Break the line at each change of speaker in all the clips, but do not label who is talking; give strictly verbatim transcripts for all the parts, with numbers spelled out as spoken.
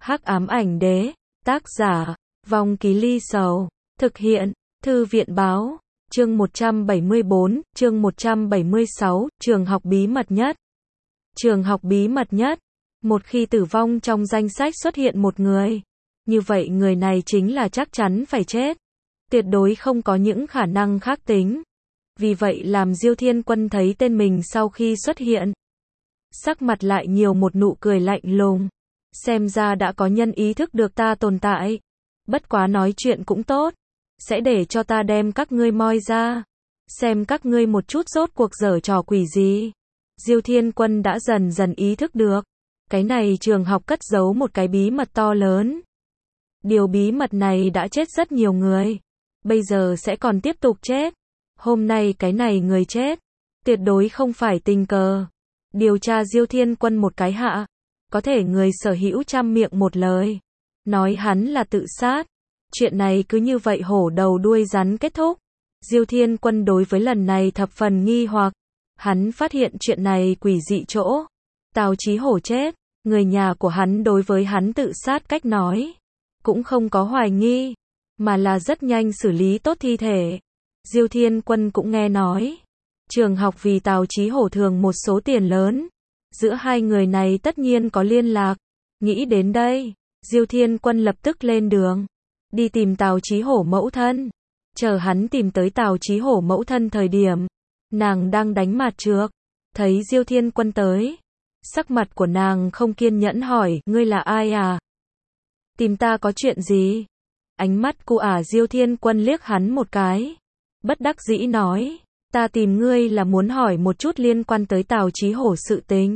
Hắc ám ảnh đế, tác giả, Vong Ký Ly Sầu, thực hiện, Thư viện báo, chương một trăm bảy mươi bốn, chương một trăm bảy mươi sáu, trường học bí mật nhất. Trường học bí mật nhất, một khi tử vong trong danh sách xuất hiện một người, như vậy người này chính là chắc chắn phải chết, tuyệt đối không có những khả năng khác tính. Vì vậy làm Diêu Thiên Quân thấy tên mình sau khi xuất hiện, sắc mặt lại nhiều một nụ cười lạnh lùng. Xem ra đã có nhân ý thức được ta tồn tại. Bất quá nói chuyện cũng tốt. Sẽ để cho ta đem các ngươi moi ra. Xem các ngươi một chút rốt cuộc giở trò quỷ gì. Diêu Thiên Quân đã dần dần ý thức được. Cái này trường học cất giấu một cái bí mật to lớn. Điều bí mật này đã chết rất nhiều người. Bây giờ sẽ còn tiếp tục chết. Hôm nay cái này người chết. Tuyệt đối không phải tình cờ. Điều tra Diêu Thiên Quân một cái hạ. Có thể người sở hữu trăm miệng một lời. Nói hắn là tự sát. Chuyện này cứ như vậy hổ đầu đuôi rắn kết thúc. Diêu Thiên Quân đối với lần này thập phần nghi hoặc. Hắn phát hiện chuyện này quỷ dị chỗ. Tào Chí Hổ chết. Người nhà của hắn đối với hắn tự sát cách nói. Cũng không có hoài nghi. Mà là rất nhanh xử lý tốt thi thể. Diêu Thiên Quân cũng nghe nói. Trường học vì Tào Chí Hổ thường một số tiền lớn. Giữa hai người này tất nhiên có liên lạc. Nghĩ đến đây, Diêu Thiên Quân lập tức lên đường. Đi tìm Tào Chí Hổ mẫu thân. Chờ hắn tìm tới Tào Chí Hổ mẫu thân thời điểm. Nàng đang đánh mạt trược. Thấy Diêu Thiên Quân tới. Sắc mặt của nàng không kiên nhẫn hỏi, ngươi là ai à? Tìm ta có chuyện gì? Ánh mắt cu ả Diêu Thiên Quân liếc hắn một cái. Bất đắc dĩ nói. Ta tìm ngươi là muốn hỏi một chút liên quan tới Tào Chí Hổ sự tình.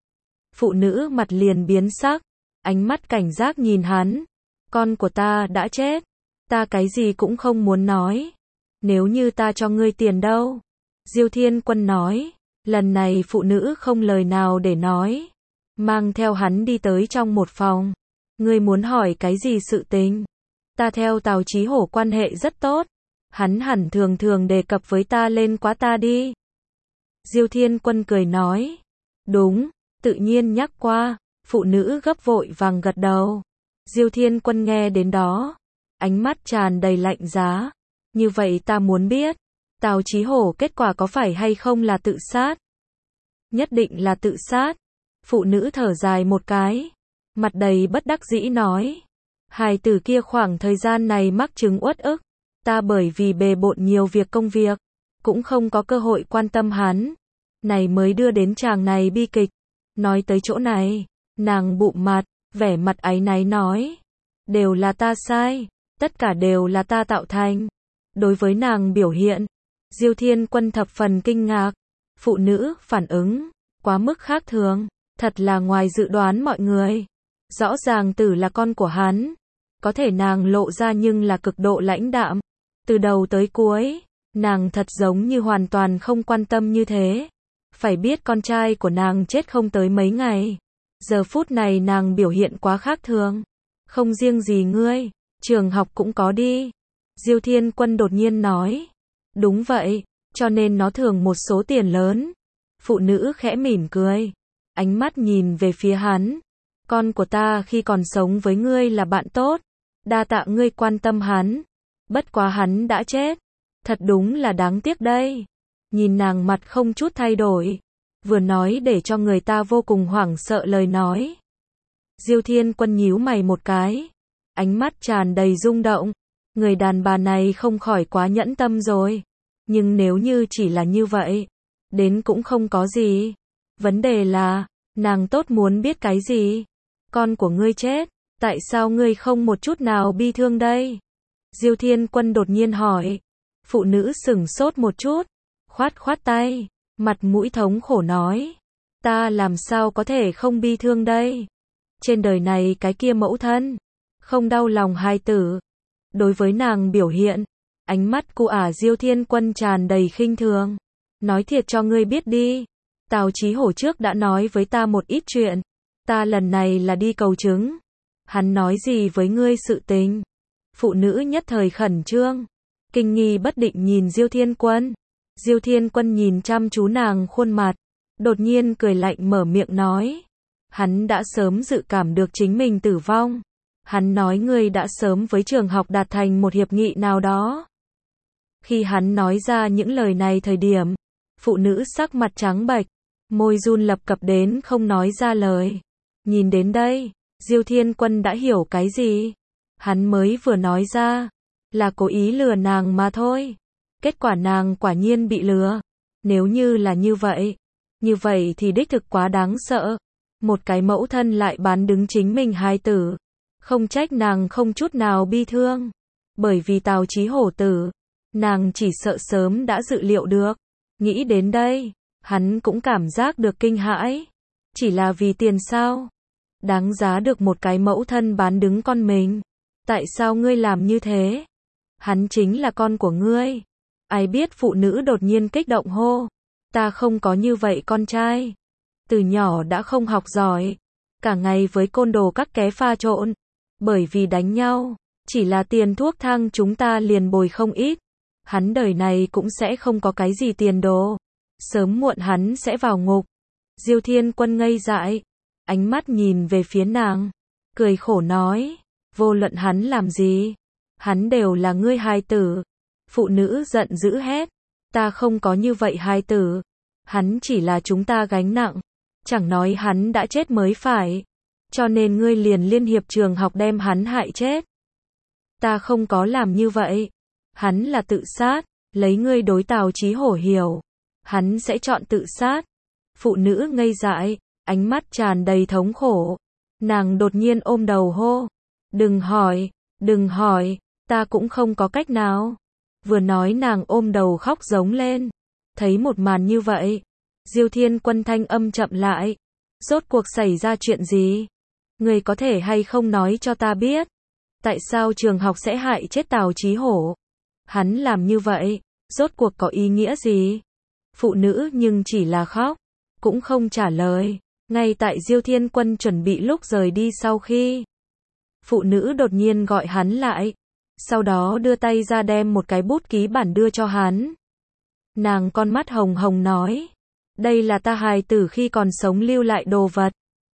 Phụ nữ mặt liền biến sắc, ánh mắt cảnh giác nhìn hắn. Con của ta đã chết, ta cái gì cũng không muốn nói. Nếu như ta cho ngươi tiền đâu? Diêu Thiên Quân nói, lần này phụ nữ không lời nào để nói. Mang theo hắn đi tới trong một phòng. Ngươi muốn hỏi cái gì sự tình? Ta theo Tào Chí Hổ quan hệ rất tốt. Hắn hẳn thường thường đề cập với ta lên quá ta đi. Diêu Thiên Quân cười nói. Đúng, tự nhiên nhắc qua. Phụ nữ gấp vội vàng gật đầu. Diêu Thiên Quân nghe đến đó. Ánh mắt tràn đầy lạnh giá. Như vậy ta muốn biết. Tào Chí Hổ kết quả có phải hay không là tự sát? Nhất định là tự sát. Phụ nữ thở dài một cái. Mặt đầy bất đắc dĩ nói. Hài tử kia khoảng thời gian này mắc chứng uất ức. Ta bởi vì bề bộn nhiều việc công việc, cũng không có cơ hội quan tâm hắn. Này mới đưa đến chàng này bi kịch. Nói tới chỗ này, nàng bụm mặt, vẻ mặt áy náy nói. Đều là ta sai, tất cả đều là ta tạo thành. Đối với nàng biểu hiện, Diêu Thiên Quân thập phần kinh ngạc. Phụ nữ phản ứng, quá mức khác thường, thật là ngoài dự đoán mọi người. Rõ ràng tử là con của hắn. Có thể nàng lộ ra nhưng là cực độ lãnh đạm. Từ đầu tới cuối, nàng thật giống như hoàn toàn không quan tâm như thế. Phải biết con trai của nàng chết không tới mấy ngày. Giờ phút này nàng biểu hiện quá khác thường. Không riêng gì ngươi, trường học cũng có đi. Diêu Thiên Quân đột nhiên nói. Đúng vậy, cho nên nó thường một số tiền lớn. Phụ nữ khẽ mỉm cười. Ánh mắt nhìn về phía hắn. Con của ta khi còn sống với ngươi là bạn tốt. Đa tạ ngươi quan tâm hắn. Bất quá hắn đã chết. Thật đúng là đáng tiếc đây. Nhìn nàng mặt không chút thay đổi. Vừa nói để cho người ta vô cùng hoảng sợ lời nói. Diêu Thiên Quân nhíu mày một cái. Ánh mắt tràn đầy rung động. Người đàn bà này không khỏi quá nhẫn tâm rồi. Nhưng nếu như chỉ là như vậy. Đến cũng không có gì. Vấn đề là. Nàng tốt muốn biết cái gì? Con của ngươi chết. Tại sao ngươi không một chút nào bi thương đây? Diêu Thiên Quân đột nhiên hỏi. Phụ nữ sửng sốt một chút. Khoát khoát tay. Mặt mũi thống khổ nói. Ta làm sao có thể không bi thương đây? Trên đời này cái kia mẫu thân. Không đau lòng hài tử. Đối với nàng biểu hiện. Ánh mắt cu ả Diêu Thiên Quân tràn đầy khinh thường. Nói thiệt cho ngươi biết đi. Tào Chí Hổ trước đã nói với ta một ít chuyện. Ta lần này là đi cầu chứng. Hắn nói gì với ngươi sự tình? Phụ nữ nhất thời khẩn trương. Kinh nghi bất định nhìn Diêu Thiên Quân. Diêu Thiên Quân nhìn chăm chú nàng khuôn mặt. Đột nhiên cười lạnh mở miệng nói. Hắn đã sớm dự cảm được chính mình tử vong. Hắn nói ngươi đã sớm với trường học đạt thành một hiệp nghị nào đó. Khi hắn nói ra những lời này thời điểm, phụ nữ sắc mặt trắng bệch, môi run lập cập đến không nói ra lời. Nhìn đến đây, Diêu Thiên Quân đã hiểu cái gì. Hắn mới vừa nói ra, là cố ý lừa nàng mà thôi. Kết quả nàng quả nhiên bị lừa. Nếu như là như vậy, như vậy thì đích thực quá đáng sợ. Một cái mẫu thân lại bán đứng chính mình hài tử. Không trách nàng không chút nào bi thương. Bởi vì Tào Chí Hổ tử, nàng chỉ sợ sớm đã dự liệu được. Nghĩ đến đây, hắn cũng cảm giác được kinh hãi. Chỉ là vì tiền sao? Đáng giá được một cái mẫu thân bán đứng con mình. Tại sao ngươi làm như thế? Hắn chính là con của ngươi. Ai biết phụ nữ đột nhiên kích động hô. Ta không có như vậy con trai. Từ nhỏ đã không học giỏi. Cả ngày với côn đồ các ké pha trộn. Bởi vì đánh nhau, chỉ là tiền thuốc thang chúng ta liền bồi không ít. Hắn đời này cũng sẽ không có cái gì tiền đồ. Sớm muộn hắn sẽ vào ngục. Diêu Thiên Quân ngây dại. Ánh mắt nhìn về phía nàng. Cười khổ nói. Vô luận hắn làm gì, hắn đều là ngươi hài tử. Phụ nữ giận dữ hét. Ta không có như vậy hài tử. Hắn chỉ là chúng ta gánh nặng. Chẳng nói hắn đã chết mới phải. Cho nên ngươi liền liên hiệp trường học đem hắn hại chết. Ta không có làm như vậy. Hắn là tự sát. Lấy ngươi đối Tào Chí Hổ hiểu. Hắn sẽ chọn tự sát. Phụ nữ ngây dại. Ánh mắt tràn đầy thống khổ. Nàng đột nhiên ôm đầu hô. Đừng hỏi, đừng hỏi, ta cũng không có cách nào. Vừa nói nàng ôm đầu khóc giống lên. Thấy một màn như vậy, Diêu Thiên Quân thanh âm chậm lại. Rốt cuộc xảy ra chuyện gì? Người có thể hay không nói cho ta biết? Tại sao trường học sẽ hại chết Tào Chí Hổ? Hắn làm như vậy, rốt cuộc có ý nghĩa gì? Phụ nữ nhưng chỉ là khóc, cũng không trả lời. Ngay tại Diêu Thiên Quân chuẩn bị lúc rời đi sau khi, phụ nữ đột nhiên gọi hắn lại, sau đó đưa tay ra đem một cái bút ký bản đưa cho hắn. Nàng con mắt hồng hồng nói, đây là ta hài tử khi còn sống lưu lại đồ vật.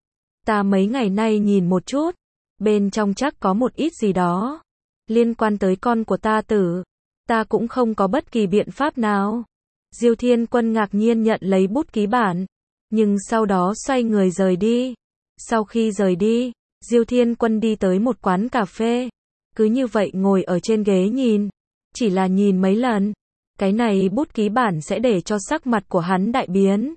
Ta mấy ngày nay nhìn một chút, bên trong chắc có một ít gì đó, liên quan tới con của ta tử, ta cũng không có bất kỳ biện pháp nào. Diêu Thiên Quân ngạc nhiên nhận lấy bút ký bản, nhưng sau đó xoay người rời đi. Sau khi rời đi, Diêu Thiên Quân đi tới một quán cà phê, cứ như vậy ngồi ở trên ghế nhìn, chỉ là nhìn mấy lần, cái này bút ký bản sẽ để cho sắc mặt của hắn đại biến.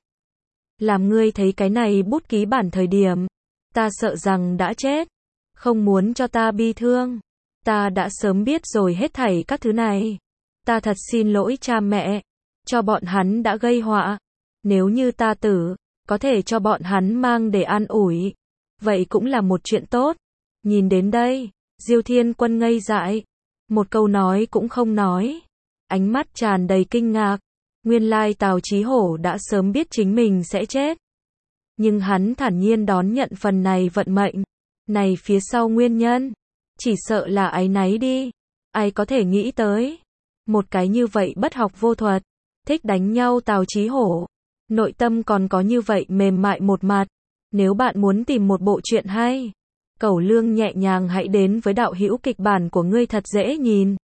Làm ngươi thấy cái này bút ký bản thời điểm, ta sợ rằng đã chết, không muốn cho ta bi thương, ta đã sớm biết rồi hết thảy các thứ này. Ta thật xin lỗi cha mẹ, cho bọn hắn đã gây họa, nếu như ta tử, có thể cho bọn hắn mang để an ủi, vậy cũng là một chuyện tốt. Nhìn đến đây, Diêu Thiên Quân ngây dại, một câu nói cũng không nói, ánh mắt tràn đầy kinh ngạc. Nguyên lai Tào Chí Hổ đã sớm biết chính mình sẽ chết, nhưng hắn thản nhiên đón nhận phần này vận mệnh. Này phía sau nguyên nhân, chỉ sợ là áy náy đi. Ai có thể nghĩ tới, một cái như vậy bất học vô thuật, thích đánh nhau Tào Chí Hổ, nội tâm còn có như vậy mềm mại một mặt. Nếu bạn muốn tìm một bộ truyện hay, cẩu lương nhẹ nhàng hãy đến với đạo hữu kịch bản của ngươi thật dễ nhìn.